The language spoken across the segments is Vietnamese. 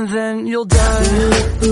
and then you'll die.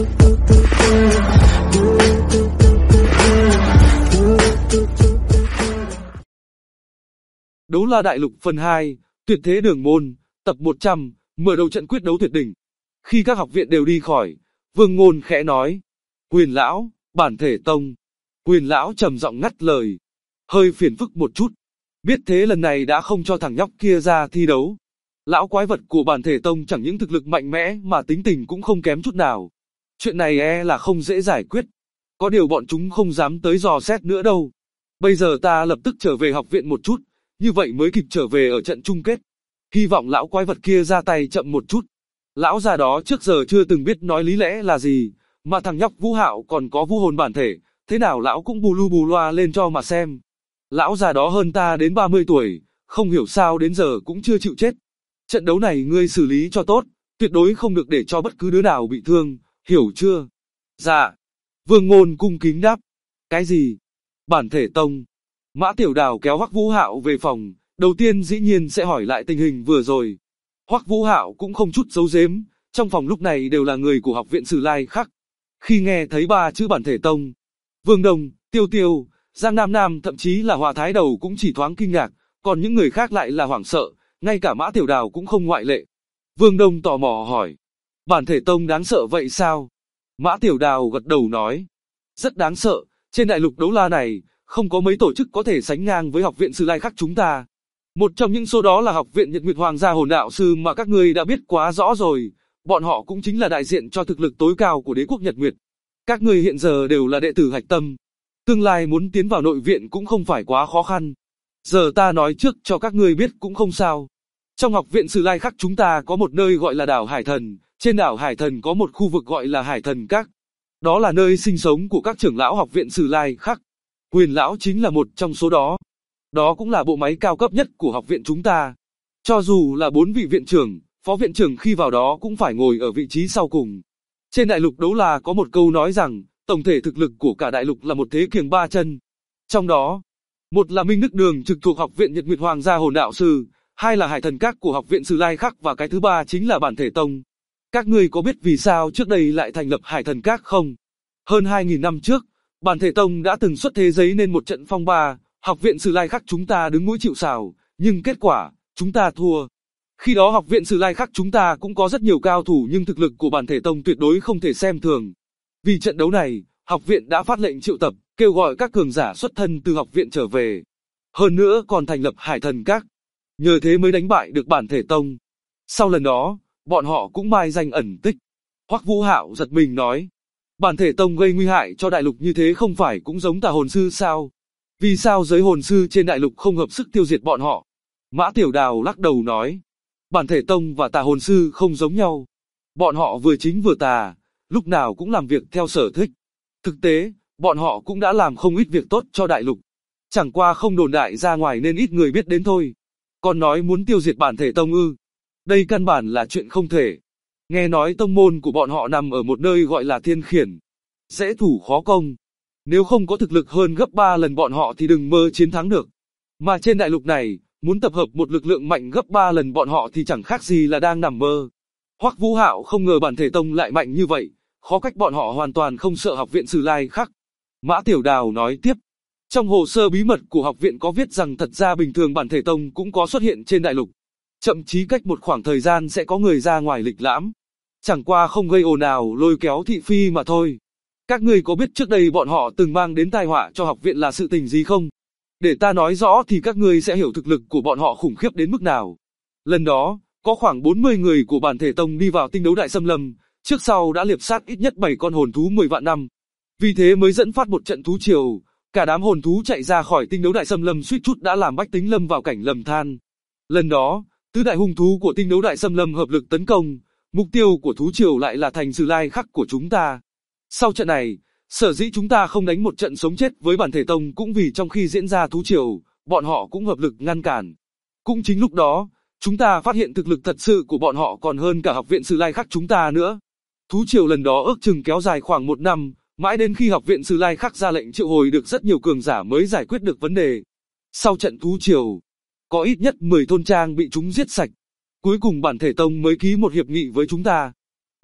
Đấu La Đại Lục phần 2, Tuyệt Thế Đường Môn, tập 100, mở đầu trận quyết đấu tuyệt đỉnh. Khi các học viện đều đi khỏi, Vương Ngôn khẽ nói: Huyền lão, Bản Thể Tông. Huyền lão trầm giọng ngắt lời: hơi phiền phức một chút. Biết thế lần này đã không cho thằng nhóc kia ra thi đấu. Lão quái vật của Bản Thể Tông chẳng những thực lực mạnh mẽ mà tính tình cũng không kém chút nào. Chuyện này là không dễ giải quyết. Có điều bọn chúng không dám tới dò xét nữa đâu. Bây giờ ta lập tức trở về học viện một chút, như vậy mới kịp trở về ở trận chung kết. Hy vọng lão quái vật kia ra tay chậm một chút. Lão già đó trước giờ chưa từng biết nói lý lẽ là gì, mà thằng nhóc Vũ Hạo còn có vũ hồn bản thể, thế nào lão cũng bù lu bù loa lên cho mà xem. Lão già đó hơn ta đến 30 tuổi, không hiểu sao đến giờ cũng chưa chịu chết. Trận đấu này ngươi xử lý cho tốt, tuyệt đối không được để cho bất cứ đứa nào bị thương, hiểu chưa? Dạ. Vương Ngôn cung kính đáp. Cái gì? Bản Thể Tông? Mã Tiểu Đào kéo Hoắc Vũ Hạo về phòng, đầu tiên dĩ nhiên sẽ hỏi lại tình hình vừa rồi. Hoắc Vũ Hạo cũng không chút giấu giếm, trong phòng lúc này đều là người của học viện Sử Lai Khắc. Khi nghe thấy 3 chữ Bản Thể Tông, Vương Đông, Tiêu Tiêu, Giang Nam Nam thậm chí là Hòa Thái Đầu cũng chỉ thoáng kinh ngạc, còn những người khác lại là hoảng sợ, ngay cả Mã Tiểu Đào cũng không ngoại lệ. Vương Đông tò mò hỏi: Bản Thể Tông đáng sợ vậy sao? Mã Tiểu Đào gật đầu nói: rất đáng sợ, trên đại lục đấu la này, không có mấy tổ chức có thể sánh ngang với học viện Sử Lai Khắc chúng ta. Một trong những số đó là học viện Nhật Nguyệt Hoàng gia Hồn Đạo Sư mà các ngươi đã biết quá rõ rồi, bọn họ cũng chính là đại diện cho thực lực tối cao của đế quốc Nhật Nguyệt. Các ngươi hiện giờ đều là đệ tử hạch tâm, tương lai muốn tiến vào nội viện cũng không phải quá khó khăn. Giờ ta nói trước cho các ngươi biết cũng không sao. Trong học viện Sử Lai Khắc chúng ta có một nơi gọi là đảo Hải Thần, trên đảo Hải Thần có một khu vực gọi là Hải Thần Các. Đó là nơi sinh sống của các trưởng lão học viện Sử Lai Khắc. Huyền lão chính là một trong số đó. Đó cũng là bộ máy cao cấp nhất của học viện chúng ta. Cho dù là 4 vị viện trưởng, phó viện trưởng khi vào đó cũng phải ngồi ở vị trí sau cùng. Trên đại lục đấu la có một câu nói rằng, tổng thể thực lực của cả đại lục là một thế kiềng 3 chân. Trong đó, một là Minh Đức Đường trực thuộc học viện Nhật Nguyệt Hoàng gia Hồn Đạo Sư, hai là Hải Thần Các của học viện Sử Lai Khắc và cái thứ ba chính là Bản Thể Tông. Các ngươi có biết vì sao trước đây lại thành lập Hải Thần Các không? Hơn 2000 năm trước, Bản Thể Tông đã từng xuất thế giấy nên một trận phong ba, học viện Sử Lai Khắc chúng ta đứng mũi chịu sào, nhưng kết quả, chúng ta thua. Khi đó học viện Sử Lai Khắc chúng ta cũng có rất nhiều cao thủ nhưng thực lực của Bản Thể Tông tuyệt đối không thể xem thường. Vì trận đấu này, học viện đã phát lệnh triệu tập, kêu gọi các cường giả xuất thân từ học viện trở về. Hơn nữa còn thành lập Hải Thần Các. Nhờ thế mới đánh bại được Bản Thể Tông. Sau lần đó, bọn họ cũng mai danh ẩn tích. Hoắc Vũ Hạo giật mình nói: Bản Thể Tông gây nguy hại cho đại lục như thế không phải cũng giống Tà Hồn Sư sao? Vì sao giới hồn sư trên đại lục không hợp sức tiêu diệt bọn họ? Mã Tiểu Đào lắc đầu nói: Bản Thể Tông và Tà Hồn Sư không giống nhau. Bọn họ vừa chính vừa tà, lúc nào cũng làm việc theo sở thích. Thực tế, bọn họ cũng đã làm không ít việc tốt cho đại lục. Chẳng qua không đồn đại ra ngoài nên ít người biết đến thôi. Còn nói muốn tiêu diệt Bản Thể Tông ư? Đây căn bản là chuyện không thể. Nghe nói tông môn của bọn họ nằm ở một nơi gọi là Thiên Khiển. Dễ thủ khó công. Nếu không có thực lực hơn gấp 3 lần bọn họ thì đừng mơ chiến thắng được. Mà trên đại lục này, muốn tập hợp một lực lượng mạnh gấp 3 lần bọn họ thì chẳng khác gì là đang nằm mơ. Hoắc Vũ Hạo không ngờ Bản Thể Tông lại mạnh như vậy, khó cách bọn họ hoàn toàn không sợ học viện Sử Lai Khắc. Mã Tiểu Đào nói tiếp: trong hồ sơ bí mật của học viện có viết rằng thật ra bình thường Bản Thể Tông cũng có xuất hiện trên đại lục. Chậm chí cách một khoảng thời gian sẽ có người ra ngoài lịch lãm. Chẳng qua không gây ồn ào lôi kéo thị phi mà thôi. Các ngươi có biết trước đây bọn họ từng mang đến tai họa cho học viện là sự tình gì không? Để ta nói rõ thì các ngươi sẽ hiểu thực lực của bọn họ khủng khiếp đến mức nào. Lần đó, có khoảng 40 người của Bản Thể Tông đi vào tinh đấu đại xâm lâm, trước sau đã liệp sát ít nhất 7 con hồn thú 10 vạn năm. Vì thế mới dẫn phát một trận thú triều, cả đám hồn thú chạy ra khỏi tinh đấu đại xâm lâm suýt chút đã làm bách tính lâm vào cảnh lầm than. Lần đó, tứ đại hung thú của tinh đấu đại xâm lâm hợp lực tấn công, mục tiêu của thú triều lại là thành Sử Lai Khắc của chúng ta. Sau trận này, sở dĩ chúng ta không đánh một trận sống chết với Bản Thể Tông cũng vì trong khi diễn ra thú triều, bọn họ cũng hợp lực ngăn cản. Cũng chính lúc đó, chúng ta phát hiện thực lực thật sự của bọn họ còn hơn cả học viện Sử Lai Khắc chúng ta nữa. Thú triều lần đó ước chừng kéo dài khoảng 1 năm, mãi đến khi học viện Sử Lai Khắc ra lệnh triệu hồi được rất nhiều cường giả mới giải quyết được vấn đề. Sau trận thú triều, có ít nhất 10 thôn trang bị chúng giết sạch. Cuối cùng Bản Thể Tông mới ký một hiệp nghị với chúng ta.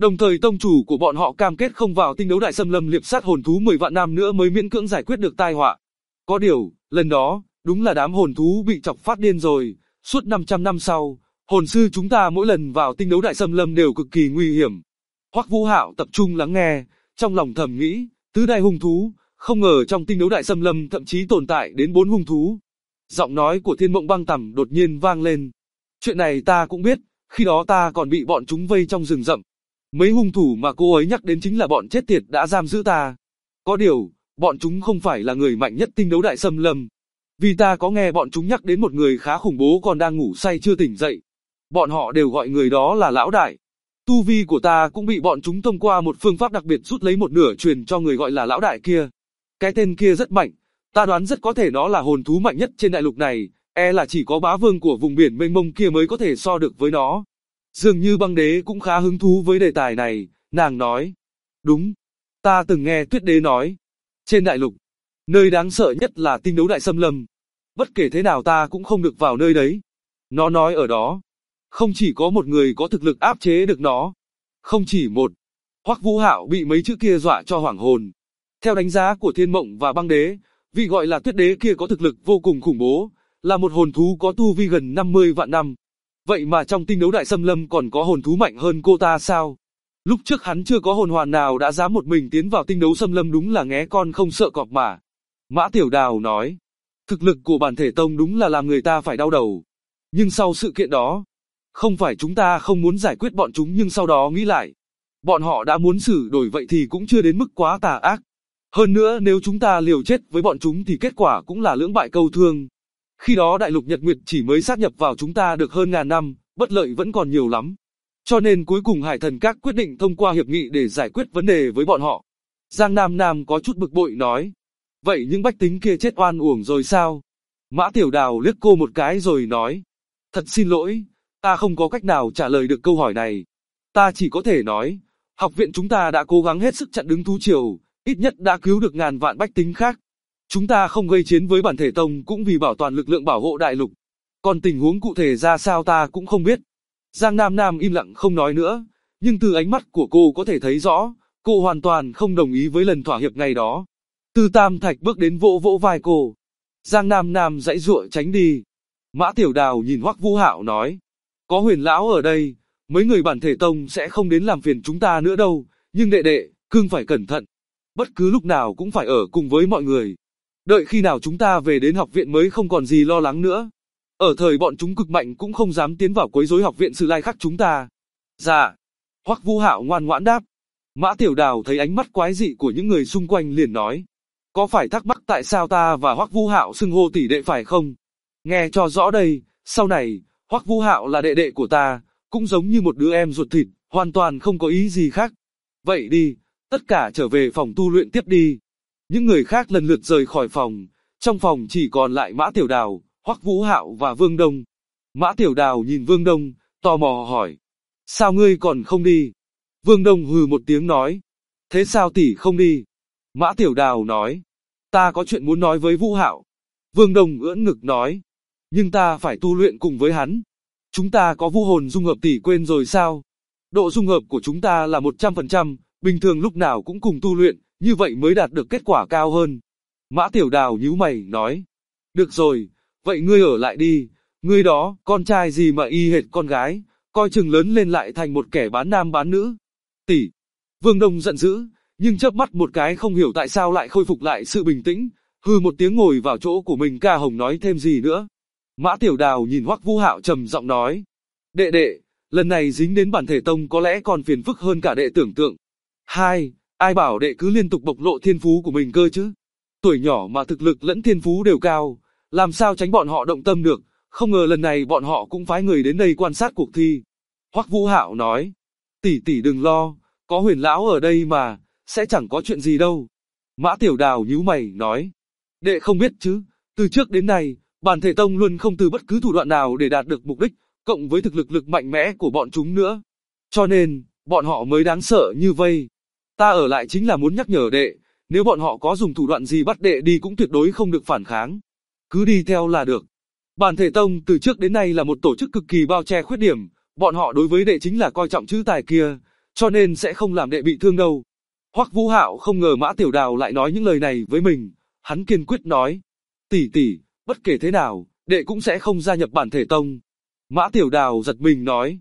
Đồng thời tông chủ của bọn họ cam kết không vào tinh đấu đại xâm lâm liệp sát hồn thú 10 vạn năm nữa mới miễn cưỡng giải quyết được tai họa. Có điều, lần đó, đúng là đám hồn thú bị chọc phát điên rồi, suốt 500 năm sau, hồn sư chúng ta mỗi lần vào tinh đấu đại xâm lâm đều cực kỳ nguy hiểm. Hoắc Vũ Hạo tập trung lắng nghe, trong lòng thầm nghĩ, tứ đại hung thú, không ngờ trong tinh đấu đại xâm lâm thậm chí tồn tại đến 4 hung thú. Giọng nói của Thiên Mộng Băng Tầm đột nhiên vang lên. Chuyện này ta cũng biết, khi đó ta còn bị bọn chúng vây trong rừng rậm. Mấy hung thủ mà cô ấy nhắc đến chính là bọn chết tiệt đã giam giữ ta. Có điều, bọn chúng không phải là người mạnh nhất tinh đấu đại xâm lâm. Vì ta có nghe bọn chúng nhắc đến một người khá khủng bố còn đang ngủ say chưa tỉnh dậy. Bọn họ đều gọi người đó là lão đại. Tu vi của ta cũng bị bọn chúng thông qua một phương pháp đặc biệt rút lấy một nửa truyền cho người gọi là lão đại kia. Cái tên kia rất mạnh, ta đoán rất có thể nó là hồn thú mạnh nhất trên đại lục này, là chỉ có bá vương của vùng biển mênh mông kia mới có thể so được với nó. Dường như Băng Đế cũng khá hứng thú với đề tài này, nàng nói. Đúng, ta từng nghe Tuyết Đế nói. Trên đại lục, nơi đáng sợ nhất là tinh đấu đại xâm lâm. Bất kể thế nào ta cũng không được vào nơi đấy. Nó nói ở đó, không chỉ có một người có thực lực áp chế được nó. Không chỉ một. Hoắc Vũ Hạo bị mấy chữ kia dọa cho hoảng hồn. Theo đánh giá của Thiên Mộng và Băng Đế, vị gọi là Tuyết Đế kia có thực lực vô cùng khủng bố, là một hồn thú có tu vi gần 50 vạn năm. Vậy mà trong tinh đấu đại xâm lâm còn có hồn thú mạnh hơn cô ta sao? Lúc trước hắn chưa có hồn hoàn nào đã dám một mình tiến vào tinh đấu xâm lâm, đúng là nghé con không sợ cọp mà. Mã Tiểu Đào nói, thực lực của bản thể tông đúng là làm người ta phải đau đầu. Nhưng sau sự kiện đó, không phải chúng ta không muốn giải quyết bọn chúng, nhưng sau đó nghĩ lại, bọn họ đã muốn xử đổi vậy thì cũng chưa đến mức quá tà ác. Hơn nữa nếu chúng ta liều chết với bọn chúng thì kết quả cũng là lưỡng bại câu thương. Khi đó đại lục Nhật Nguyệt chỉ mới sát nhập vào chúng ta được hơn ngàn năm, bất lợi vẫn còn nhiều lắm. Cho nên cuối cùng Hải Thần Các quyết định thông qua hiệp nghị để giải quyết vấn đề với bọn họ. Giang Nam Nam có chút bực bội nói. Vậy những bách tính kia chết oan uổng rồi sao? Mã Tiểu Đào liếc cô một cái rồi nói. Thật xin lỗi, ta không có cách nào trả lời được câu hỏi này. Ta chỉ có thể nói, học viện chúng ta đã cố gắng hết sức chặn đứng thú triều, ít nhất đã cứu được ngàn vạn bách tính khác. Chúng ta không gây chiến với bản thể tông cũng vì bảo toàn lực lượng bảo hộ đại lục. Còn tình huống cụ thể ra sao ta cũng không biết. Giang Nam Nam im lặng không nói nữa, nhưng từ ánh mắt của cô có thể thấy rõ, cô hoàn toàn không đồng ý với lần thỏa hiệp ngày đó. Từ Tam Thạch bước đến vỗ vỗ vai cô. Giang Nam Nam giãy giụa tránh đi. Mã Tiểu Đào nhìn Hoắc Vũ Hạo nói, có Huyền lão ở đây, mấy người bản thể tông sẽ không đến làm phiền chúng ta nữa đâu, nhưng đệ đệ, cưng phải cẩn thận. Bất cứ lúc nào cũng phải ở cùng với mọi người. Đợi khi nào chúng ta về đến học viện mới không còn gì lo lắng nữa. Ở thời bọn chúng cực mạnh cũng không dám tiến vào quấy rối học viện Sử Lai Khắc chúng ta. Dạ. Hoắc Vũ Hạo ngoan ngoãn đáp. Mã Tiểu Đào thấy ánh mắt quái dị của những người xung quanh liền nói. Có phải thắc mắc tại sao ta và Hoắc Vũ Hạo xưng hô tỷ đệ phải không? Nghe cho rõ đây, sau này, Hoắc Vũ Hạo là đệ đệ của ta, cũng giống như một đứa em ruột thịt, hoàn toàn không có ý gì khác. Vậy đi, tất cả trở về phòng tu luyện tiếp đi. Những người khác lần lượt rời khỏi phòng, trong phòng chỉ còn lại Mã Tiểu Đào, Hoắc Vũ Hạo và Vương Đông. Mã Tiểu Đào nhìn Vương Đông, tò mò hỏi. Sao ngươi còn không đi? Vương Đông hừ một tiếng nói. Thế sao tỷ không đi? Mã Tiểu Đào nói. Ta có chuyện muốn nói với Vũ Hạo. Vương Đông ưỡn ngực nói. Nhưng ta phải tu luyện cùng với hắn. Chúng ta có vũ hồn dung hợp, tỷ quên rồi sao? Độ dung hợp của chúng ta là 100%, bình thường lúc nào cũng cùng tu luyện, như vậy mới đạt được kết quả cao hơn. Mã Tiểu Đào nhíu mày nói. Được rồi, vậy ngươi ở lại đi, ngươi đó, con trai gì mà y hệt con gái, coi chừng lớn lên lại thành một kẻ bán nam bán nữ. Tỷ. Vương Đông giận dữ, nhưng chớp mắt một cái không hiểu tại sao lại khôi phục lại sự bình tĩnh, hừ một tiếng ngồi vào chỗ của mình, ca hồng nói thêm gì nữa. Mã Tiểu Đào nhìn Hoắc Vũ Hạo trầm giọng nói. Đệ đệ, lần này dính đến bản thể tông có lẽ còn phiền phức hơn cả đệ tưởng tượng. Hai, ai bảo đệ cứ liên tục bộc lộ thiên phú của mình cơ chứ? Tuổi nhỏ mà thực lực lẫn thiên phú đều cao, làm sao tránh bọn họ động tâm được, không ngờ lần này bọn họ cũng phái người đến đây quan sát cuộc thi. Hoắc Vũ Hạo nói, tỷ tỷ đừng lo, có Huyền lão ở đây mà, sẽ chẳng có chuyện gì đâu. Mã Tiểu Đào nhíu mày nói, đệ không biết chứ, từ trước đến nay, bản thể tông luôn không từ bất cứ thủ đoạn nào để đạt được mục đích, cộng với thực lực mạnh mẽ của bọn chúng nữa. Cho nên, bọn họ mới đáng sợ như vây. Ta ở lại chính là muốn nhắc nhở đệ, nếu bọn họ có dùng thủ đoạn gì bắt đệ đi cũng tuyệt đối không được phản kháng. Cứ đi theo là được. Bản thể tông từ trước đến nay là một tổ chức cực kỳ bao che khuyết điểm, bọn họ đối với đệ chính là coi trọng chữ tài kia, cho nên sẽ không làm đệ bị thương đâu. Hoắc Vũ Hạo không ngờ Mã Tiểu Đào lại nói những lời này với mình, hắn kiên quyết nói, tỷ tỷ, bất kể thế nào, đệ cũng sẽ không gia nhập Bản Thể Tông. Mã Tiểu Đào giật mình nói,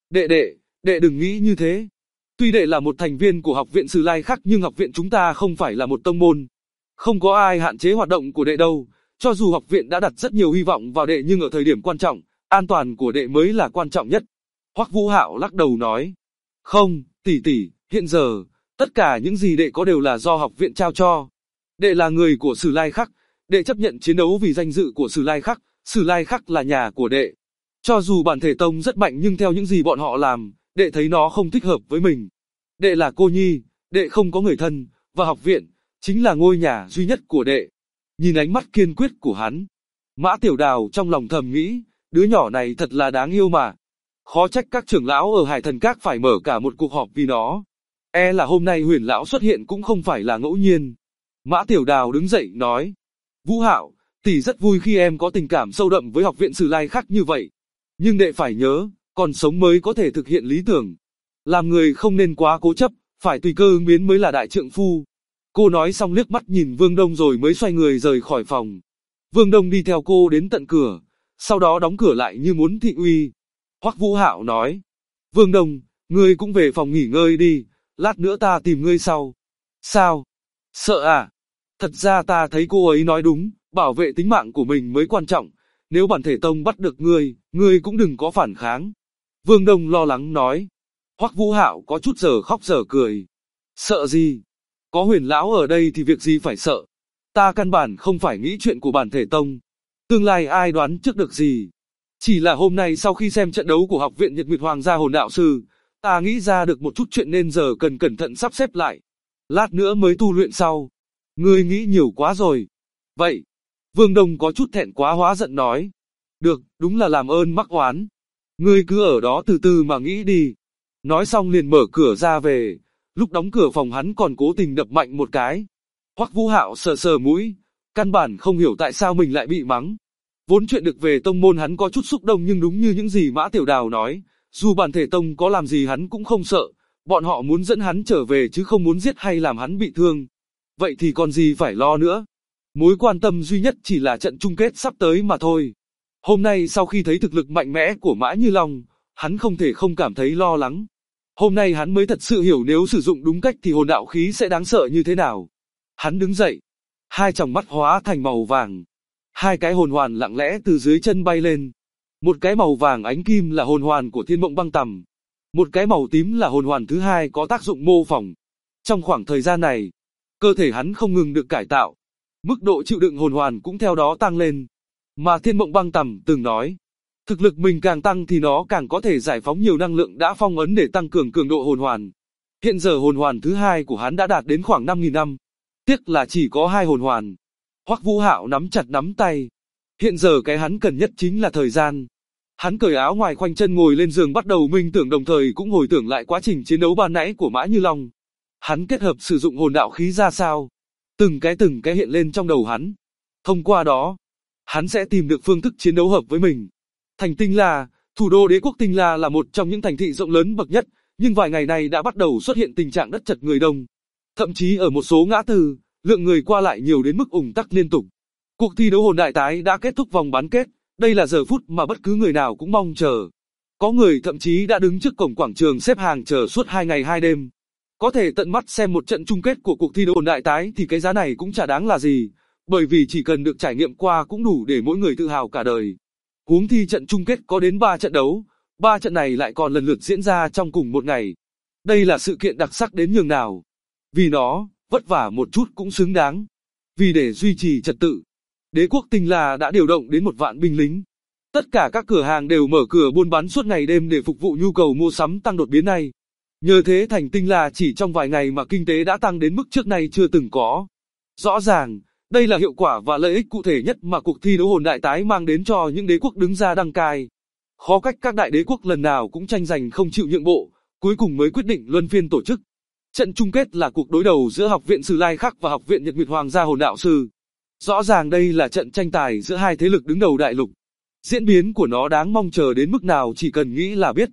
đệ đừng nghĩ như thế. Tuy đệ là một thành viên của học viện Sử Lai Khắc nhưng học viện chúng ta không phải là một tông môn. Không có ai hạn chế hoạt động của đệ đâu, cho dù học viện đã đặt rất nhiều hy vọng vào đệ nhưng ở thời điểm quan trọng, an toàn của đệ mới là quan trọng nhất. Hoắc Vũ Hạo lắc đầu nói, không, tỷ, hiện giờ, tất cả những gì đệ có đều là do học viện trao cho. Đệ là người của Sử Lai Khắc, đệ chấp nhận chiến đấu vì danh dự của Sử Lai Khắc là nhà của đệ. Cho dù Bản Thể Tông rất mạnh nhưng theo những gì bọn họ làm, đệ thấy nó không thích hợp với mình. Đệ là cô nhi, đệ không có người thân, và học viện chính là ngôi nhà duy nhất của đệ. Nhìn ánh mắt kiên quyết của hắn, Mã Tiểu Đào trong lòng thầm nghĩ, đứa nhỏ này thật là đáng yêu mà. Khó trách các trưởng lão ở Hải Thần Các phải mở cả một cuộc họp vì nó. E là hôm nay Huyền lão xuất hiện cũng không phải là ngẫu nhiên. Mã Tiểu Đào đứng dậy nói, Vũ Hạo, tỷ rất vui khi em có tình cảm sâu đậm với học viện Sử Lai Khắc như vậy. Nhưng đệ phải nhớ, còn sống mới có thể thực hiện lý tưởng. Làm người không nên quá cố chấp, phải tùy cơ ứng biến mới là đại trượng phu. Cô nói xong liếc mắt nhìn Vương Đông rồi mới xoay người rời khỏi phòng. Vương Đông đi theo cô đến tận cửa, sau đó đóng cửa lại như muốn thị uy. Hoắc Vũ Hạo nói, Vương Đông, ngươi cũng về phòng nghỉ ngơi đi, lát nữa ta tìm ngươi sau. Sao? Sợ à? Thật ra ta thấy cô ấy nói đúng, bảo vệ tính mạng của mình mới quan trọng. Nếu Bản Thể Tông bắt được ngươi cũng đừng có phản kháng. Vương Đông lo lắng nói. Hoắc Vũ Hạo có chút giờ khóc giờ cười. Sợ gì? Có Huyền lão ở đây thì việc gì phải sợ? Ta căn bản không phải nghĩ chuyện của Bản Thể Tông. Tương lai ai đoán trước được gì? Chỉ là hôm nay sau khi xem trận đấu của học viện Nhật Nguyệt Hoàng gia hồn đạo sư, ta nghĩ ra được một chút chuyện nên giờ cần cẩn thận sắp xếp lại. Lát nữa mới tu luyện sau. Ngươi nghĩ nhiều quá rồi. Vậy, Vương Đông có chút thẹn quá hóa giận nói. Được, đúng là làm ơn mắc oán. Ngươi cứ ở đó từ từ mà nghĩ đi. Nói xong liền mở cửa ra về. Lúc đóng cửa phòng hắn còn cố tình đập mạnh một cái. Hoắc Vũ Hạo sờ sờ mũi. Căn bản không hiểu tại sao mình lại bị mắng. Vốn chuyện được về tông môn hắn có chút xúc động nhưng đúng như những gì Mã Tiểu Đào nói. Dù Bản Thể Tông có làm gì hắn cũng không sợ. Bọn họ muốn dẫn hắn trở về chứ không muốn giết hay làm hắn bị thương. Vậy thì còn gì phải lo nữa. Mối quan tâm duy nhất chỉ là trận chung kết sắp tới mà thôi. Hôm nay sau khi thấy thực lực mạnh mẽ của Mã Như Long, hắn không thể không cảm thấy lo lắng. Hôm nay hắn mới thật sự hiểu nếu sử dụng đúng cách thì hồn đạo khí sẽ đáng sợ như thế nào. Hắn đứng dậy, hai tròng mắt hóa thành màu vàng. Hai cái hồn hoàn lặng lẽ từ dưới chân bay lên. Một cái màu vàng ánh kim là hồn hoàn của Thiên Mộng Băng Tầm. Một cái màu tím là hồn hoàn thứ hai có tác dụng mô phỏng. Trong khoảng thời gian này, cơ thể hắn không ngừng được cải tạo. Mức độ chịu đựng hồn hoàn cũng theo đó tăng lên. Mà Thiên Mộng Băng Tầm từng nói, thực lực mình càng tăng thì nó càng có thể giải phóng nhiều năng lượng đã phong ấn để tăng cường cường độ hồn hoàn. Hiện giờ hồn hoàn thứ hai của hắn đã đạt đến khoảng 5.000 năm. Tiếc là chỉ có 2 hồn hoàn. Hoắc Vũ Hạo nắm chặt nắm tay. Hiện giờ cái hắn cần nhất chính là thời gian. Hắn cởi áo ngoài khoanh chân ngồi lên giường bắt đầu minh tưởng đồng thời cũng hồi tưởng lại quá trình chiến đấu ban nãy của Mã Như Long. Hắn kết hợp sử dụng hồn đạo khí ra sao? Từng cái hiện lên trong đầu hắn. Thông qua đó, hắn sẽ tìm được phương thức chiến đấu hợp với mình. Thành Tinh La, thủ đô đế quốc Tinh La là một trong những thành thị rộng lớn bậc nhất, nhưng vài ngày này đã bắt đầu xuất hiện tình trạng đất chật người đông. Thậm chí ở một số ngã tư, lượng người qua lại nhiều đến mức ùn tắc liên tục. Cuộc thi đấu hồn đại tái đã kết thúc vòng bán kết, đây là giờ phút mà bất cứ người nào cũng mong chờ. Có người thậm chí đã đứng trước cổng quảng trường xếp hàng chờ suốt 2 ngày 2 đêm. Có thể tận mắt xem một trận chung kết của cuộc thi đấu hồn đại tái thì cái giá này cũng chả đáng là gì, bởi vì chỉ cần được trải nghiệm qua cũng đủ để mỗi người tự hào cả đời. Huống thi trận chung kết có đến 3 trận đấu, 3 trận này lại còn lần lượt diễn ra trong cùng một ngày. Đây là sự kiện đặc sắc đến nhường nào. Vì nó, vất vả một chút cũng xứng đáng. Vì để duy trì trật tự, đế quốc Tinh La đã điều động đến 1 vạn binh lính. Tất cả các cửa hàng đều mở cửa buôn bán suốt ngày đêm để phục vụ nhu cầu mua sắm tăng đột biến này. Nhờ thế thành Tinh La chỉ trong vài ngày mà kinh tế đã tăng đến mức trước nay chưa từng có. Rõ ràng, đây là hiệu quả và lợi ích cụ thể nhất mà cuộc thi đấu hồn đại tái mang đến cho những đế quốc đứng ra đăng cai. Khó cách các đại đế quốc lần nào cũng tranh giành không chịu nhượng bộ, cuối cùng mới quyết định luân phiên tổ chức. Trận chung kết là cuộc đối đầu giữa học viện Sử Lai Khắc và học viện Nhật Nguyệt Hoàng gia hồn đạo sư. Rõ ràng đây là trận tranh tài giữa hai thế lực đứng đầu đại lục. Diễn biến của nó đáng mong chờ đến mức nào chỉ cần nghĩ là biết.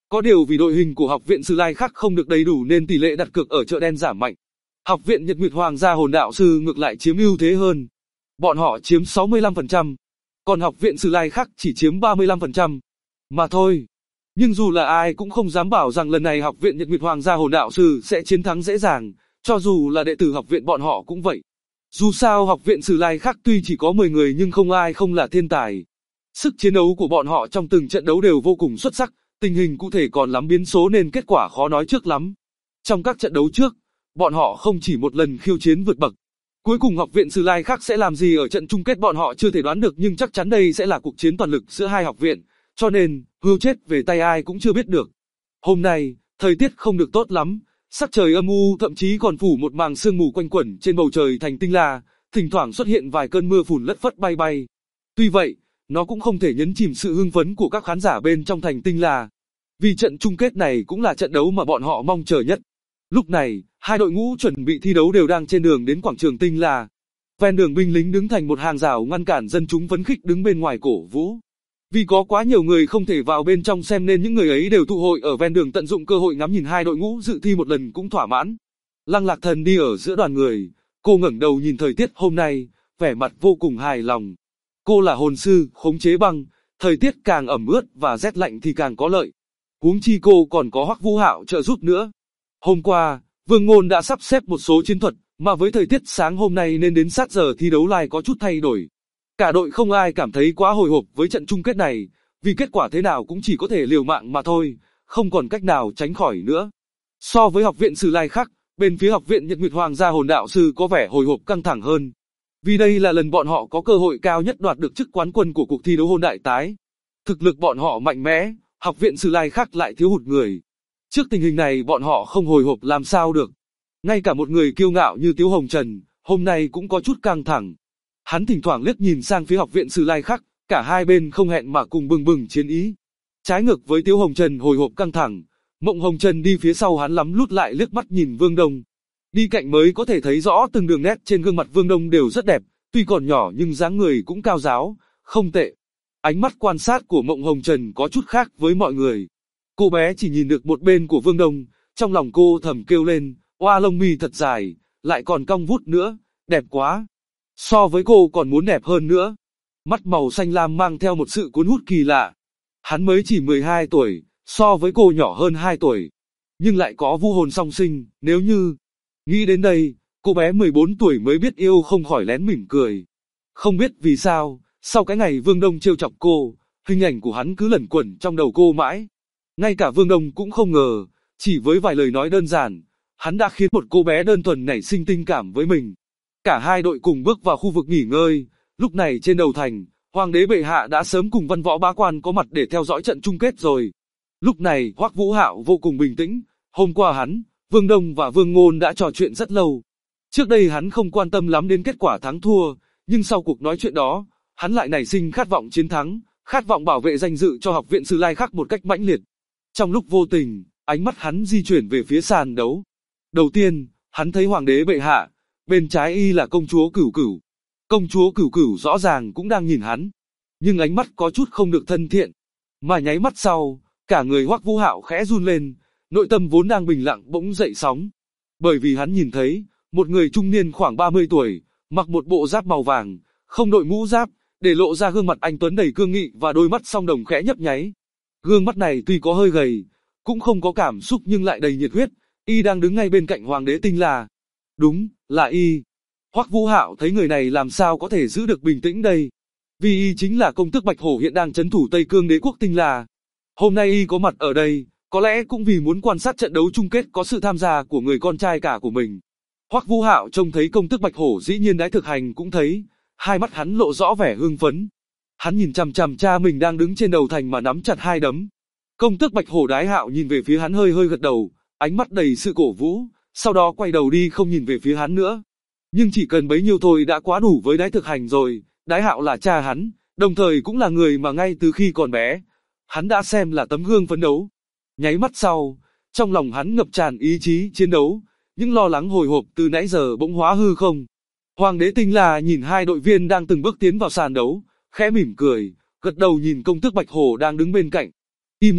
Có điều vì đội hình của học viện Sử Lai Khắc không được đầy đủ nên tỷ lệ đặt cược ở chợ đen giảm mạnh. Học viện Nhật Nguyệt Hoàng gia hồn đạo sư ngược lại chiếm ưu thế hơn. Bọn họ chiếm 65%, còn học viện Sử Lai Khắc chỉ chiếm 35% mà thôi. Nhưng dù là ai cũng không dám bảo rằng lần này học viện Nhật Nguyệt Hoàng gia hồn đạo sư sẽ chiến thắng dễ dàng, cho dù là đệ tử học viện bọn họ cũng vậy. Dù sao học viện Sử Lai Khắc tuy chỉ có 10 người nhưng không ai không là thiên tài. Sức chiến đấu của bọn họ trong từng trận đấu đều vô cùng xuất sắc, tình hình cụ thể còn lắm biến số nên kết quả khó nói trước lắm. Trong các trận đấu trước, bọn họ không chỉ một lần khiêu chiến vượt bậc. Cuối cùng học viện Sử Lai Khắc sẽ làm gì ở trận chung kết bọn họ chưa thể đoán được, nhưng chắc chắn đây sẽ là cuộc chiến toàn lực giữa hai học viện, cho nên, hưu chết về tay ai cũng chưa biết được. Hôm nay, thời tiết không được tốt lắm, sắc trời âm u, thậm chí còn phủ một màng sương mù quanh quẩn trên bầu trời thành Tinh La, thỉnh thoảng xuất hiện vài cơn mưa phùn lất phất bay bay. Tuy vậy, nó cũng không thể nhấn chìm sự hưng phấn của các khán giả bên trong thành Tinh La. Vì trận chung kết này cũng là trận đấu mà bọn họ mong chờ nhất. Lúc này, hai đội ngũ chuẩn bị thi đấu đều đang trên đường đến quảng trường Tinh La. Ven đường binh lính đứng thành một hàng rào ngăn cản dân chúng phấn khích đứng bên ngoài cổ vũ. Vì có quá nhiều người không thể vào bên trong xem nên những người ấy đều tụ hội ở ven đường tận dụng cơ hội ngắm nhìn hai đội ngũ dự thi một lần cũng thỏa mãn. Lăng Lạc Thần đi ở giữa đoàn người, cô ngẩng đầu nhìn thời tiết hôm nay, vẻ mặt vô cùng hài lòng. Cô là hồn sư, khống chế băng, thời tiết càng ẩm ướt và rét lạnh thì càng có lợi. Huống chi cô còn có Hoắc Vũ Hạo trợ giúp nữa. Hôm qua, Vương Ngôn đã sắp xếp một số chiến thuật, mà với thời tiết sáng hôm nay nên đến sát giờ thi đấu lại có chút thay đổi. Cả đội không ai cảm thấy quá hồi hộp với trận chung kết này, vì kết quả thế nào cũng chỉ có thể liều mạng mà thôi, không còn cách nào tránh khỏi nữa. So với học viện Sử Lai Khắc, bên phía học viện Nhật Nguyệt Hoàng gia hồn đạo sư có vẻ hồi hộp căng thẳng hơn. Vì đây là lần bọn họ có cơ hội cao nhất đoạt được chức quán quân của cuộc thi đấu hồn đại tái. Thực lực bọn họ mạnh mẽ, học viện Sử Lai Khắc lại thiếu hụt người. Trước tình hình này bọn họ không hồi hộp làm sao được. Ngay cả một người kiêu ngạo như Tiếu Hồng Trần, hôm nay cũng có chút căng thẳng. Hắn thỉnh thoảng liếc nhìn sang phía học viện Sử Lai Khắc, cả hai bên không hẹn mà cùng bừng bừng chiến ý. Trái ngược với Tiếu Hồng Trần hồi hộp căng thẳng, Mộng Hồng Trần đi phía sau hắn lắm lút lại liếc mắt nhìn Vương Đông. Đi cạnh mới có thể thấy rõ từng đường nét trên gương mặt Vương Đông đều rất đẹp, tuy còn nhỏ nhưng dáng người cũng cao ráo, không tệ. Ánh mắt quan sát của Mộng Hồng Trần có chút khác với mọi người. Cô bé chỉ nhìn được một bên của Vương Đông, trong lòng cô thầm kêu lên, oa lông mi thật dài, lại còn cong vút nữa, đẹp quá. So với cô còn muốn đẹp hơn nữa. Mắt màu xanh lam mang theo một sự cuốn hút kỳ lạ. Hắn mới chỉ 12 tuổi, so với cô nhỏ hơn 2 tuổi. Nhưng lại có vũ hồn song sinh, nếu như... Nghĩ đến đây, cô bé 14 tuổi mới biết yêu không khỏi lén mỉm cười. Không biết vì sao, sau cái ngày Vương Đông trêu chọc cô, hình ảnh của hắn cứ lẩn quẩn trong đầu cô mãi. Ngay cả Vương Đông cũng không ngờ, chỉ với vài lời nói đơn giản, hắn đã khiến một cô bé đơn thuần nảy sinh tình cảm với mình. Cả hai đội cùng bước vào khu vực nghỉ ngơi, lúc này trên đầu thành, Hoàng đế bệ hạ đã sớm cùng văn võ bá quan có mặt để theo dõi trận chung kết rồi. Lúc này Hoắc Vũ Hạo vô cùng bình tĩnh, hôm qua hắn, Vương Đông và Vương Ngôn đã trò chuyện rất lâu. Trước đây hắn không quan tâm lắm đến kết quả thắng thua, nhưng sau cuộc nói chuyện đó, hắn lại nảy sinh khát vọng chiến thắng, khát vọng bảo vệ danh dự cho học viện Sử Lai Khắc một cách mãnh liệt. Trong lúc vô tình, ánh mắt hắn di chuyển về phía sàn đấu. Đầu tiên, hắn thấy Hoàng đế bệ hạ, bên trái y là công chúa Cửu Cửu. Công chúa Cửu Cửu rõ ràng cũng đang nhìn hắn, nhưng ánh mắt có chút không được thân thiện. Mà nháy mắt sau, cả người Hoắc Vũ Hạo khẽ run lên, nội tâm vốn đang bình lặng bỗng dậy sóng. Bởi vì hắn nhìn thấy, một người trung niên khoảng 30 tuổi, mặc một bộ giáp màu vàng, không đội mũ giáp, để lộ ra gương mặt anh tuấn đầy cương nghị và đôi mắt song đồng khẽ nhấp nháy. Gương mắt này tuy có hơi gầy, cũng không có cảm xúc nhưng lại đầy nhiệt huyết, y đang đứng ngay bên cạnh Hoàng đế Tinh La. Đúng, là y. Hoắc Vũ Hạo thấy người này làm sao có thể giữ được bình tĩnh đây. Vì y chính là công tước Bạch Hổ hiện đang trấn thủ Tây Cương đế quốc Tinh La. Hôm nay y có mặt ở đây, có lẽ cũng vì muốn quan sát trận đấu chung kết có sự tham gia của người con trai cả của mình. Hoắc Vũ Hạo trông thấy công tước Bạch Hổ dĩ nhiên Đái Thực Hành cũng thấy, hai mắt hắn lộ rõ vẻ hưng phấn. Hắn nhìn chằm chằm cha mình đang đứng trên đầu thành mà nắm chặt hai đấm. Công tước Bạch Hổ Đái Hạo nhìn về phía hắn hơi hơi gật đầu, ánh mắt đầy sự cổ vũ, sau đó quay đầu đi không nhìn về phía hắn nữa. Nhưng chỉ cần bấy nhiêu thôi đã quá đủ với Đái Thực Hành rồi, Đái Hạo là cha hắn, đồng thời cũng là người mà ngay từ khi còn bé, hắn đã xem là tấm gương phấn đấu. Nháy mắt sau, trong lòng hắn ngập tràn ý chí chiến đấu, những lo lắng hồi hộp từ nãy giờ bỗng hóa hư không. Hoàng đế Tinh La nhìn hai đội viên đang từng bước tiến vào sàn đấu, khẽ mỉm cười, gật đầu nhìn công tước Bạch Hổ đang đứng bên cạnh. Im lặng,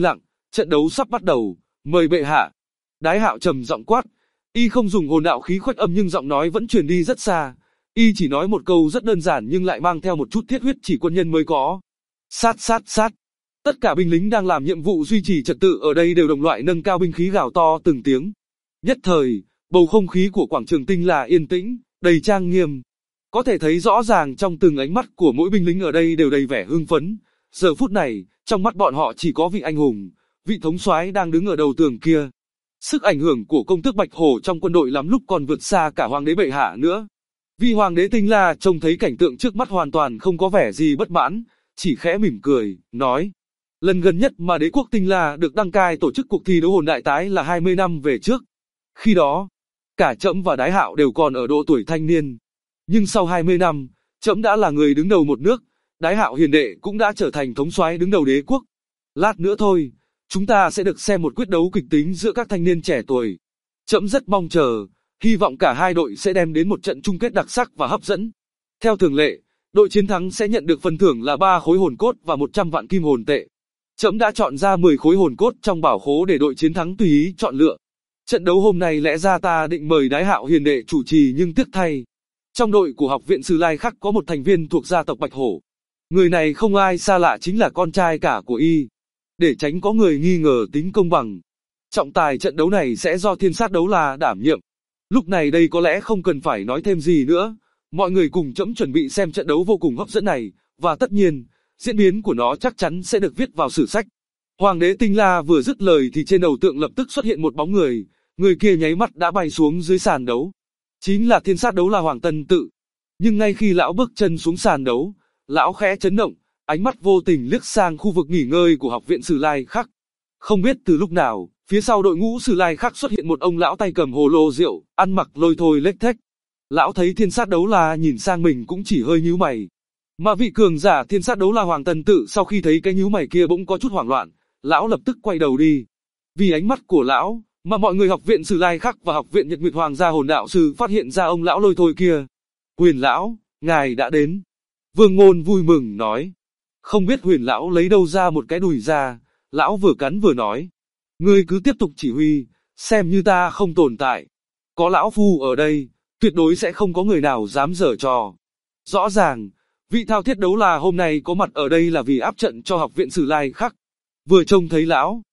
trận đấu sắp bắt đầu, mời bệ hạ. Đái Hạo trầm giọng quát, y không dùng hồn đạo khí khuếch âm nhưng giọng nói vẫn truyền đi rất xa. Y chỉ nói một câu rất đơn giản nhưng lại mang theo một chút thiết huyết chỉ quân nhân mới có. Sát sát sát. Tất cả binh lính đang làm nhiệm vụ duy trì trật tự ở đây đều đồng loại nâng cao binh khí gào to từng tiếng. Nhất thời, bầu không khí của quảng trường Tinh La yên tĩnh, đầy trang nghiêm. Có thể thấy rõ ràng trong từng ánh mắt của mỗi binh lính ở đây đều đầy vẻ hưng phấn. Giờ phút này, trong mắt bọn họ chỉ có vị anh hùng, vị thống soái đang đứng ở đầu tường kia. Sức ảnh hưởng của công tước Bạch Hổ trong quân đội lắm lúc còn vượt xa cả hoàng đế bệ hạ nữa. Vị hoàng đế Tinh La trông thấy cảnh tượng trước mắt hoàn toàn không có vẻ gì bất mãn, chỉ khẽ mỉm cười, nói. Lần gần nhất mà đế quốc Tinh La được đăng cai tổ chức cuộc thi đấu hồn đại tái là 20 năm về trước. Khi đó, cả trẫm và Đái Hạo đều còn ở độ tuổi thanh niên. Nhưng sau 20 năm, trẫm đã là người đứng đầu một nước, Đái Hạo hiền đệ cũng đã trở thành thống soái đứng đầu đế quốc. Lát nữa thôi, chúng ta sẽ được xem một quyết đấu kịch tính giữa các thanh niên trẻ tuổi. Trẫm rất mong chờ, hy vọng cả hai đội sẽ đem đến một trận chung kết đặc sắc và hấp dẫn. Theo thường lệ, đội chiến thắng sẽ nhận được phần thưởng là 3 khối hồn cốt và 100 vạn kim hồn tệ. Trẫm đã chọn ra 10 khối hồn cốt trong bảo khố để đội chiến thắng tùy ý chọn lựa. Trận đấu hôm nay lẽ ra ta định mời Đái Hạo hiền đệ chủ trì nhưng tiếc thay. Trong đội của học viện Sử Lai Khắc có một thành viên thuộc gia tộc Bạch Hổ. Người này không ai xa lạ chính là con trai cả của y. Để tránh có người nghi ngờ tính công bằng, trọng tài trận đấu này sẽ do Thiên Sát Đấu La đảm nhiệm. Lúc này đây có lẽ không cần phải nói thêm gì nữa. Mọi người cùng trẫm chuẩn bị xem trận đấu vô cùng hấp dẫn này, và tất nhiên, diễn biến của nó chắc chắn sẽ được viết vào sử sách. Hoàng đế Tinh La vừa dứt lời thì trên đầu tượng lập tức xuất hiện một bóng người, người kia nháy mắt đã bay xuống dưới sàn đấu. Chính là Thiên Sát Đấu La Hoàng Tân Tự. Nhưng ngay khi lão bước chân xuống sàn đấu, lão khẽ chấn động, ánh mắt vô tình liếc sang khu vực nghỉ ngơi của học viện Sử Lai Khắc. Không biết từ lúc nào, phía sau đội ngũ Sử Lai Khắc xuất hiện một ông lão tay cầm hồ lô rượu, ăn mặc lôi thôi lếch thếch. Lão thấy Thiên Sát Đấu La nhìn sang mình cũng chỉ hơi nhíu mày. Mà vị cường giả Thiên Sát Đấu La Hoàng Tân Tự sau khi thấy cái nhíu mày kia bỗng có chút hoảng loạn, lão lập tức quay đầu đi. Vì ánh mắt của lão, mà mọi người học viện Sử Lai Khắc và học viện Nhật Nguyệt Hoàng gia hồn đạo sư phát hiện ra ông lão lôi thôi kia. Huyền lão, ngài đã đến. Vương Ngôn vui mừng nói. Không biết Huyền lão lấy đâu ra một cái đùi ra, lão vừa cắn vừa nói. Ngươi cứ tiếp tục chỉ huy, xem như ta không tồn tại. Có lão phu ở đây, tuyệt đối sẽ không có người nào dám giở trò. Rõ ràng, vị thao thiết đấu la hôm nay có mặt ở đây là vì áp trận cho học viện Sử Lai Khắc. Vừa trông thấy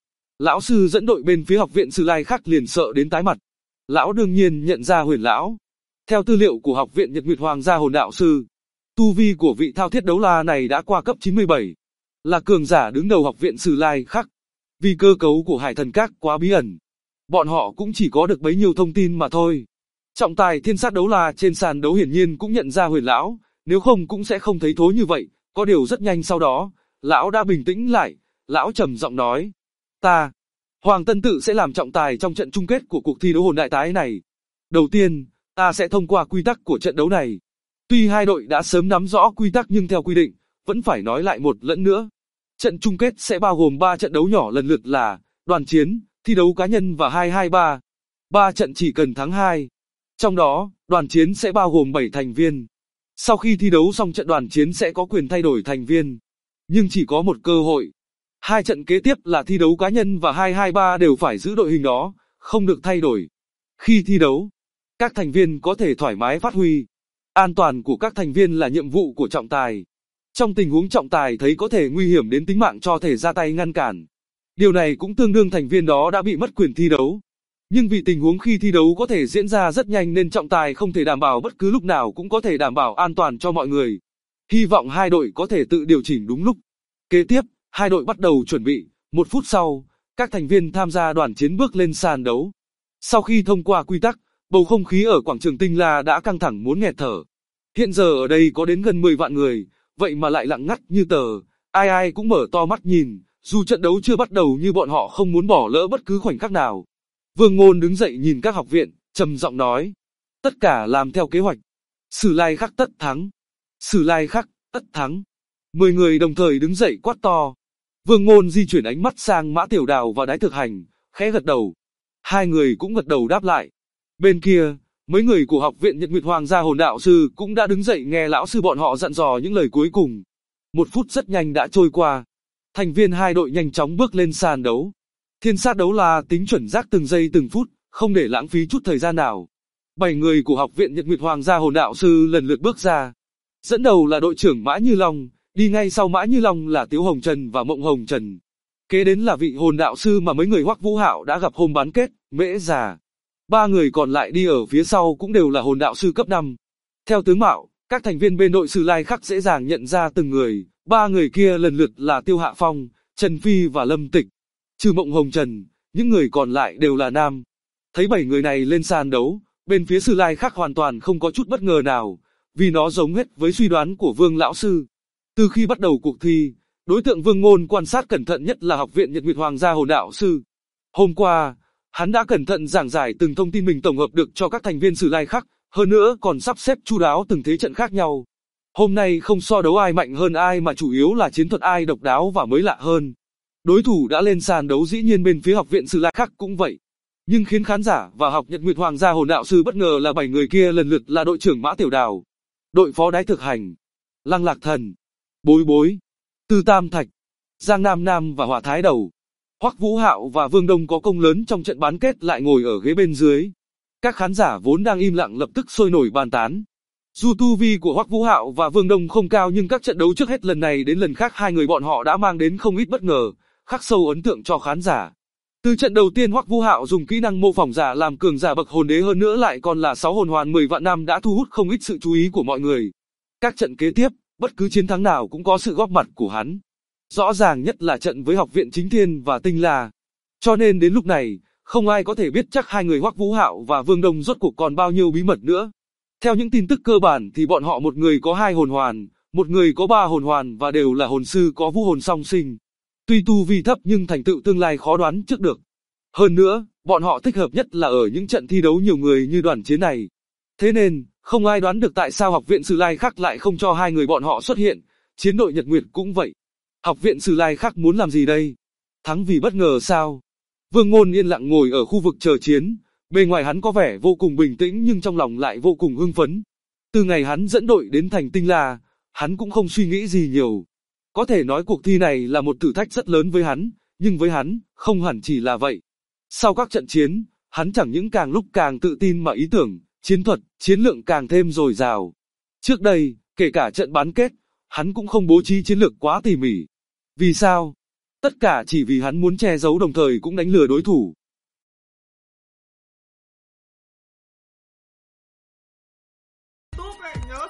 lão sư dẫn đội bên phía học viện Sử Lai Khắc liền sợ đến tái mặt. Lão đương nhiên nhận ra Huyền lão. Theo tư liệu của học viện Nhật Nguyệt Hoàng gia hồn đạo sư, tu vi của vị thao thiết đấu la này đã qua cấp 97, là cường giả đứng đầu học viện Sử Lai Khắc. Vì cơ cấu của Hải Thần Các quá bí ẩn, bọn họ cũng chỉ có được bấy nhiêu thông tin mà thôi. Trọng tài Thiên Sát Đấu La trên sàn đấu hiển nhiên cũng nhận ra Huyền lão, nếu không cũng sẽ không thấy thối như vậy. Có điều rất nhanh sau đó, lão đã bình tĩnh lại, lão trầm giọng nói: Ta, Hoàng Tân Tự sẽ làm trọng tài trong trận chung kết của cuộc thi đấu hồn đại tái này. Đầu tiên, ta sẽ thông qua quy tắc của trận đấu này. Tuy hai đội đã sớm nắm rõ quy tắc nhưng theo quy định, vẫn phải nói lại một lần nữa. Trận chung kết sẽ bao gồm 3 trận đấu nhỏ lần lượt là đoàn chiến, thi đấu cá nhân và 2-2-3. 3 trận chỉ cần thắng 2. Trong đó, đoàn chiến sẽ bao gồm 7 thành viên. Sau khi thi đấu xong trận đoàn chiến sẽ có quyền thay đổi thành viên. Nhưng chỉ có một cơ hội. 2 trận kế tiếp là thi đấu cá nhân và 2-2-3 đều phải giữ đội hình đó, không được thay đổi. Khi thi đấu, các thành viên có thể thoải mái phát huy. An toàn của các thành viên là nhiệm vụ của trọng tài. Trong tình huống trọng tài thấy có thể nguy hiểm đến tính mạng cho thể ra tay ngăn cản. Điều này cũng tương đương thành viên đó đã bị mất quyền thi đấu. Nhưng vì tình huống khi thi đấu có thể diễn ra rất nhanh nên trọng tài không thể đảm bảo bất cứ lúc nào cũng có thể đảm bảo an toàn cho mọi người. Hy vọng hai đội có thể tự điều chỉnh đúng lúc. Kế tiếp, hai đội bắt đầu chuẩn bị. 1 phút sau, các thành viên tham gia đoàn chiến bước lên sàn đấu. Sau khi thông qua quy tắc, bầu không khí ở quảng trường Tinh La đã căng thẳng muốn nghẹt thở. Hiện giờ ở đây có đến gần 10 vạn người, vậy mà lại lặng ngắt như tờ. Ai ai cũng mở to mắt nhìn, dù trận đấu chưa bắt đầu nhưng bọn họ không muốn bỏ lỡ bất cứ khoảnh khắc nào. Vương Ngôn đứng dậy nhìn các học viện, trầm giọng nói. Tất cả làm theo kế hoạch. Sử Lai Khắc tất thắng. Sử Lai Khắc tất thắng. 10 người đồng thời đứng dậy quát to. Vương Ngôn di chuyển ánh mắt sang Mã Tiểu Đào và Đái Thực Hành, khẽ gật đầu. Hai người cũng gật đầu đáp lại. Bên kia, mấy người của học viện Nhật Nguyệt Hoàng gia hồn đạo sư cũng đã đứng dậy nghe lão sư bọn họ dặn dò những lời cuối cùng. 1 phút rất nhanh đã trôi qua. Thành viên hai đội nhanh chóng bước lên sàn đấu. Thiên sát đấu la tính chuẩn xác từng giây từng phút, không để lãng phí chút thời gian nào. 7 người của Học viện Nhật Nguyệt Hoàng gia hồn đạo sư lần lượt bước ra. Dẫn đầu là đội trưởng Mã Như Long, đi ngay sau Mã Như Long là Tiếu Hồng Trần và Mộng Hồng Trần. Kế đến là vị hồn đạo sư mà mấy người Hoắc Vũ Hạo đã gặp hôm bán kết, Mễ Già. 3 người còn lại đi ở phía sau cũng đều là hồn đạo sư cấp 5. Theo tướng mạo, các thành viên bên đội Sử Lai Khắc dễ dàng nhận ra từng người, 3 người kia lần lượt là Tiêu Hạ Phong, Trần Phi và Lâm Tịch. Trừ Mộng Hồng Trần, những người còn lại đều là nam. Thấy 7 người này lên sàn đấu, bên phía Sử Lai Khắc hoàn toàn không có chút bất ngờ nào, vì nó giống hết với suy đoán của Vương lão sư. Từ khi bắt đầu cuộc thi, đối tượng Vương Ngôn quan sát cẩn thận nhất là Học viện Nhật Nguyệt Hoàng gia hồn đạo sư. Hôm qua, hắn đã cẩn thận giảng giải từng thông tin mình tổng hợp được cho các thành viên Sử Lai Khắc, hơn nữa còn sắp xếp chu đáo từng thế trận khác nhau. Hôm nay không so đấu ai mạnh hơn ai mà chủ yếu là chiến thuật ai độc đáo và mới lạ hơn. Đối thủ đã lên sàn đấu dĩ nhiên bên phía Học viện Sử Lai Khắc cũng vậy. Nhưng khiến khán giả và Học Nhật Nguyệt Hoàng gia hồn đạo sư bất ngờ là 7 người kia lần lượt là đội trưởng Mã Tiểu Đào, đội phó Đái Thực Hành, Lăng Lạc Thần, Bối Bối, Tư Tam Thạch, Giang Nam Nam và Hỏa Thái Đầu. Hoắc Vũ Hạo và Vương Đông có công lớn trong trận bán kết lại ngồi ở ghế bên dưới. Các khán giả vốn đang im lặng lập tức sôi nổi bàn tán. Dù tu vi của Hoắc Vũ Hạo và Vương Đông không cao nhưng các trận đấu trước hết lần này đến lần khác hai người bọn họ đã mang đến không ít bất ngờ, khắc sâu ấn tượng cho khán giả. Từ trận đầu tiên Hoắc Vũ Hạo dùng kỹ năng mô phỏng giả làm cường giả bậc hồn đế hơn nữa lại còn là 6 hồn hoàn 10 vạn năm đã thu hút không ít sự chú ý của mọi người. Các trận kế tiếp, bất cứ chiến thắng nào cũng có sự góp mặt của hắn. Rõ ràng nhất là trận với Học viện Chính Thiên và Tinh La. Cho nên đến lúc này, không ai có thể biết chắc hai người Hoắc Vũ Hạo và Vương Đông rốt cuộc còn bao nhiêu bí mật nữa. Theo những tin tức cơ bản thì bọn họ một người có 2 hồn hoàn, một người có 3 hồn hoàn và đều là hồn sư có vũ hồn song sinh. Tuy tu vi thấp nhưng thành tựu tương lai khó đoán trước được. Hơn nữa, bọn họ thích hợp nhất là ở những trận thi đấu nhiều người như đoàn chiến này. Thế nên, không ai đoán được tại sao Học viện Sử Lai Khắc lại không cho hai người bọn họ xuất hiện, chiến đội Nhật Nguyệt cũng vậy. Học viện Sử Lai Khắc muốn làm gì đây? Thắng vì bất ngờ sao? Vương Ngôn yên lặng ngồi ở khu vực chờ chiến, bề ngoài hắn có vẻ vô cùng bình tĩnh nhưng trong lòng lại vô cùng hưng phấn. Từ ngày hắn dẫn đội đến thành Tinh La, hắn cũng không suy nghĩ gì nhiều. Có thể nói cuộc thi này là một thử thách rất lớn với hắn, nhưng với hắn, không hẳn chỉ là vậy. Sau các trận chiến, hắn chẳng những càng lúc càng tự tin mà ý tưởng, chiến thuật, chiến lượng càng thêm dồi dào. Trước đây, kể cả trận bán kết, hắn cũng không bố trí chiến lược quá tỉ mỉ. Vì sao? Tất cả chỉ vì hắn muốn che giấu đồng thời cũng đánh lừa đối thủ. Túp này, nhớ